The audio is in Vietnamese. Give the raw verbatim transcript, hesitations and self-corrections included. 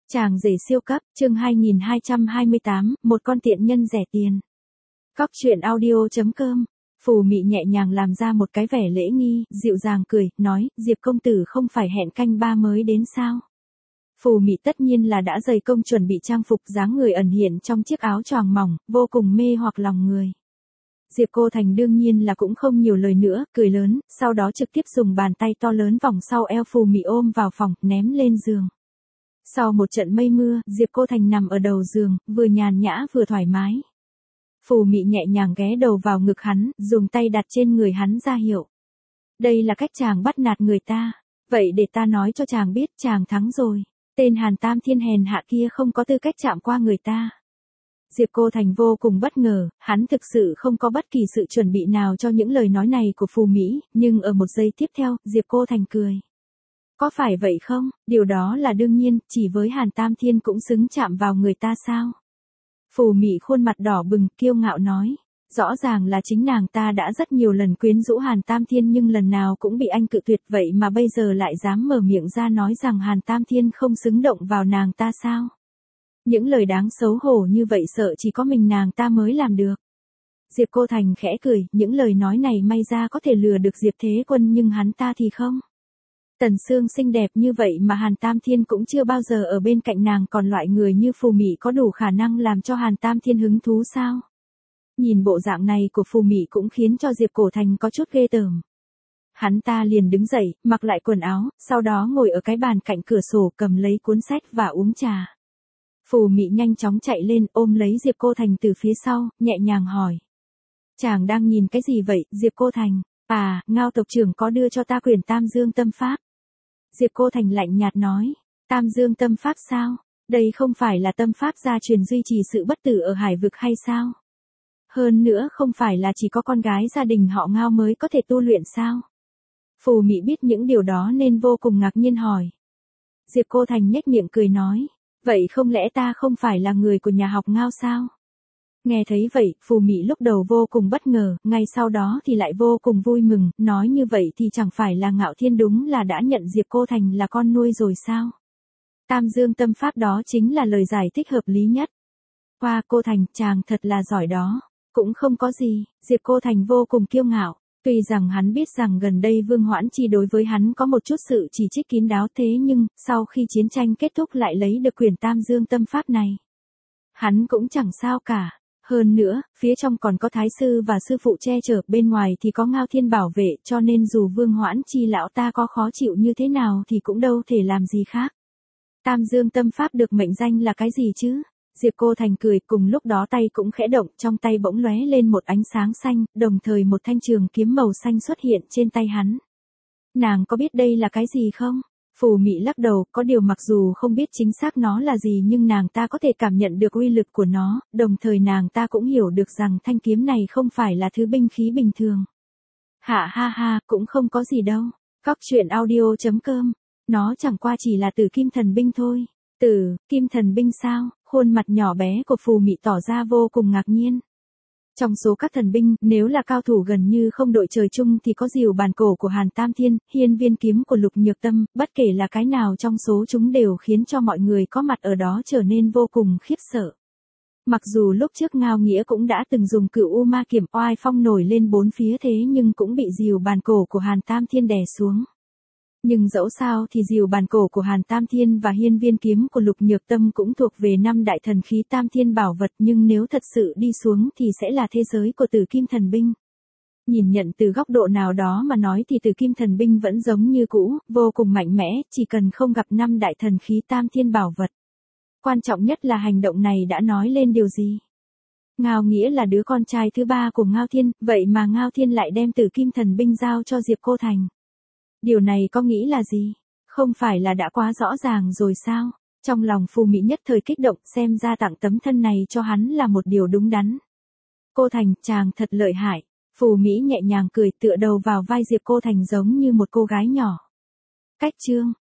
Chàng rể siêu cấp, chương hai nghìn hai trăm hai mươi tám, một con tiện nhân rẻ tiền. Cóc truyện audio chấm com. Phù Mị nhẹ nhàng làm ra một cái vẻ lễ nghi, dịu dàng cười, nói, Diệp công tử không phải hẹn canh ba mới đến sao? Phù Mị tất nhiên là đã dày công chuẩn bị trang phục, dáng người ẩn hiện trong chiếc áo choàng mỏng, vô cùng mê hoặc lòng người. Diệp Cô Thành đương nhiên là cũng không nhiều lời nữa, cười lớn, sau đó trực tiếp dùng bàn tay to lớn vòng sau eo Phù Mị ôm vào phòng, ném lên giường. Sau một trận mây mưa, Diệp Cô Thành nằm ở đầu giường, vừa nhàn nhã vừa thoải mái. Phù Mị nhẹ nhàng ghé đầu vào ngực hắn, dùng tay đặt trên người hắn ra hiệu. Đây là cách chàng bắt nạt người ta. Vậy để ta nói cho chàng biết chàng thắng rồi. Tên Hàn Tam Thiên hèn hạ kia không có tư cách chạm qua người ta. Diệp Cô Thành vô cùng bất ngờ, hắn thực sự không có bất kỳ sự chuẩn bị nào cho những lời nói này của Phù Mị, nhưng ở một giây tiếp theo, Diệp Cô Thành cười. Có phải vậy không? Điều đó là đương nhiên, chỉ với Hàn Tam Thiên cũng xứng chạm vào người ta sao? Phù Mị khuôn mặt đỏ bừng, kiêu ngạo nói. Rõ ràng là chính nàng ta đã rất nhiều lần quyến rũ Hàn Tam Thiên nhưng lần nào cũng bị anh cự tuyệt, vậy mà bây giờ lại dám mở miệng ra nói rằng Hàn Tam Thiên không xứng động vào nàng ta sao? Những lời đáng xấu hổ như vậy sợ chỉ có mình nàng ta mới làm được. Diệp Cô Thành khẽ cười, những lời nói này may ra có thể lừa được Diệp Thế Quân nhưng hắn ta thì không. Tần Sương xinh đẹp như vậy mà Hàn Tam Thiên cũng chưa bao giờ ở bên cạnh nàng, còn loại người như Phù Mị có đủ khả năng làm cho Hàn Tam Thiên hứng thú sao? Nhìn bộ dạng này của Phù Mị cũng khiến cho Diệp Cổ Thành có chút ghê tởm. Hắn ta liền đứng dậy, mặc lại quần áo, sau đó ngồi ở cái bàn cạnh cửa sổ cầm lấy cuốn sách và uống trà. Phù Mị nhanh chóng chạy lên ôm lấy Diệp Cô Thành từ phía sau, nhẹ nhàng hỏi. Chàng đang nhìn cái gì vậy, Diệp Cô Thành? À, Ngao tộc trưởng có đưa cho ta quyển Tam Dương Tâm Pháp. Diệp Cô Thành lạnh nhạt nói. Tam Dương Tâm Pháp sao? Đây không phải là tâm pháp gia truyền duy trì sự bất tử ở hải vực hay sao? Hơn nữa không phải là chỉ có con gái gia đình họ Ngao mới có thể tu luyện sao? Phù Mị biết những điều đó nên vô cùng ngạc nhiên hỏi. Diệp Cô Thành nhếch miệng cười nói. Vậy không lẽ ta không phải là người của nhà học Ngao sao? Nghe thấy vậy, Phù Mị lúc đầu vô cùng bất ngờ, ngay sau đó thì lại vô cùng vui mừng, nói như vậy thì chẳng phải là Ngạo Thiên đúng là đã nhận Diệp Cô Thành là con nuôi rồi sao? Tam Dương Tâm Pháp đó chính là lời giải thích hợp lý nhất. Hoa Cô Thành, chàng thật là giỏi đó. Cũng không có gì, Diệp Cô Thành vô cùng kiêu ngạo. Tuy rằng hắn biết rằng gần đây Vương Hoãn Chi đối với hắn có một chút sự chỉ trích kín đáo, thế nhưng, sau khi chiến tranh kết thúc lại lấy được quyển Tam Dương Tâm Pháp này. Hắn cũng chẳng sao cả. Hơn nữa, phía trong còn có thái sư và sư phụ che chở, bên ngoài thì có Ngao Thiên bảo vệ, cho nên dù Vương Hoãn Chi lão ta có khó chịu như thế nào thì cũng đâu thể làm gì khác. Tam Dương Tâm Pháp được mệnh danh là cái gì chứ? Diệp Cô Thành cười, cùng lúc đó tay cũng khẽ động, trong tay bỗng lóe lên một ánh sáng xanh, đồng thời một thanh trường kiếm màu xanh xuất hiện trên tay hắn. Nàng có biết đây là cái gì không? Phù Mị lắc đầu, có điều mặc dù không biết chính xác nó là gì nhưng nàng ta có thể cảm nhận được uy lực của nó, đồng thời nàng ta cũng hiểu được rằng thanh kiếm này không phải là thứ binh khí bình thường. Hạ ha ha, cũng không có gì đâu. Cóc truyện audio chấm com. Nó chẳng qua chỉ là Tử Kim Thần Binh thôi. Tử Kim Thần Binh sao? Khuôn mặt nhỏ bé của Phù Mị tỏ ra vô cùng ngạc nhiên. Trong số các thần binh, nếu là cao thủ gần như không đội trời chung thì có Diều Bàn Cổ của Hàn Tam Thiên, Hiên Viên Kiếm của Lục Nhược Tâm, bất kể là cái nào trong số chúng đều khiến cho mọi người có mặt ở đó trở nên vô cùng khiếp sợ. Mặc dù lúc trước Ngao Nghĩa cũng đã từng dùng Cửu U Ma Kiếm oai phong nổi lên bốn phía thế nhưng cũng bị Diều Bàn Cổ của Hàn Tam Thiên đè xuống. Nhưng dẫu sao thì Diều Bàn Cổ của Hàn Tam Thiên và Hiên Viên Kiếm của Lục Nhược Tâm cũng thuộc về năm đại thần khí Tam Thiên bảo vật, nhưng nếu thật sự đi xuống thì sẽ là thế giới của Tử Kim Thần Binh. Nhìn nhận từ góc độ nào đó mà nói thì Tử Kim Thần Binh vẫn giống như cũ, vô cùng mạnh mẽ, chỉ cần không gặp năm đại thần khí Tam Thiên bảo vật. Quan trọng nhất là hành động này đã nói lên điều gì? Ngao Nghĩa là đứa con trai thứ ba của Ngao Thiên, vậy mà Ngao Thiên lại đem Tử Kim Thần Binh giao cho Diệp Cô Thành. Điều này có nghĩ là gì? Không phải là đã quá rõ ràng rồi sao? Trong lòng Phù Mị nhất thời kích động, xem ra tặng tấm thân này cho hắn là một điều đúng đắn. Cô Thành, chàng thật lợi hại. Phù Mị nhẹ nhàng cười, tựa đầu vào vai Diệp Cô Thành giống như một cô gái nhỏ. Cách chương.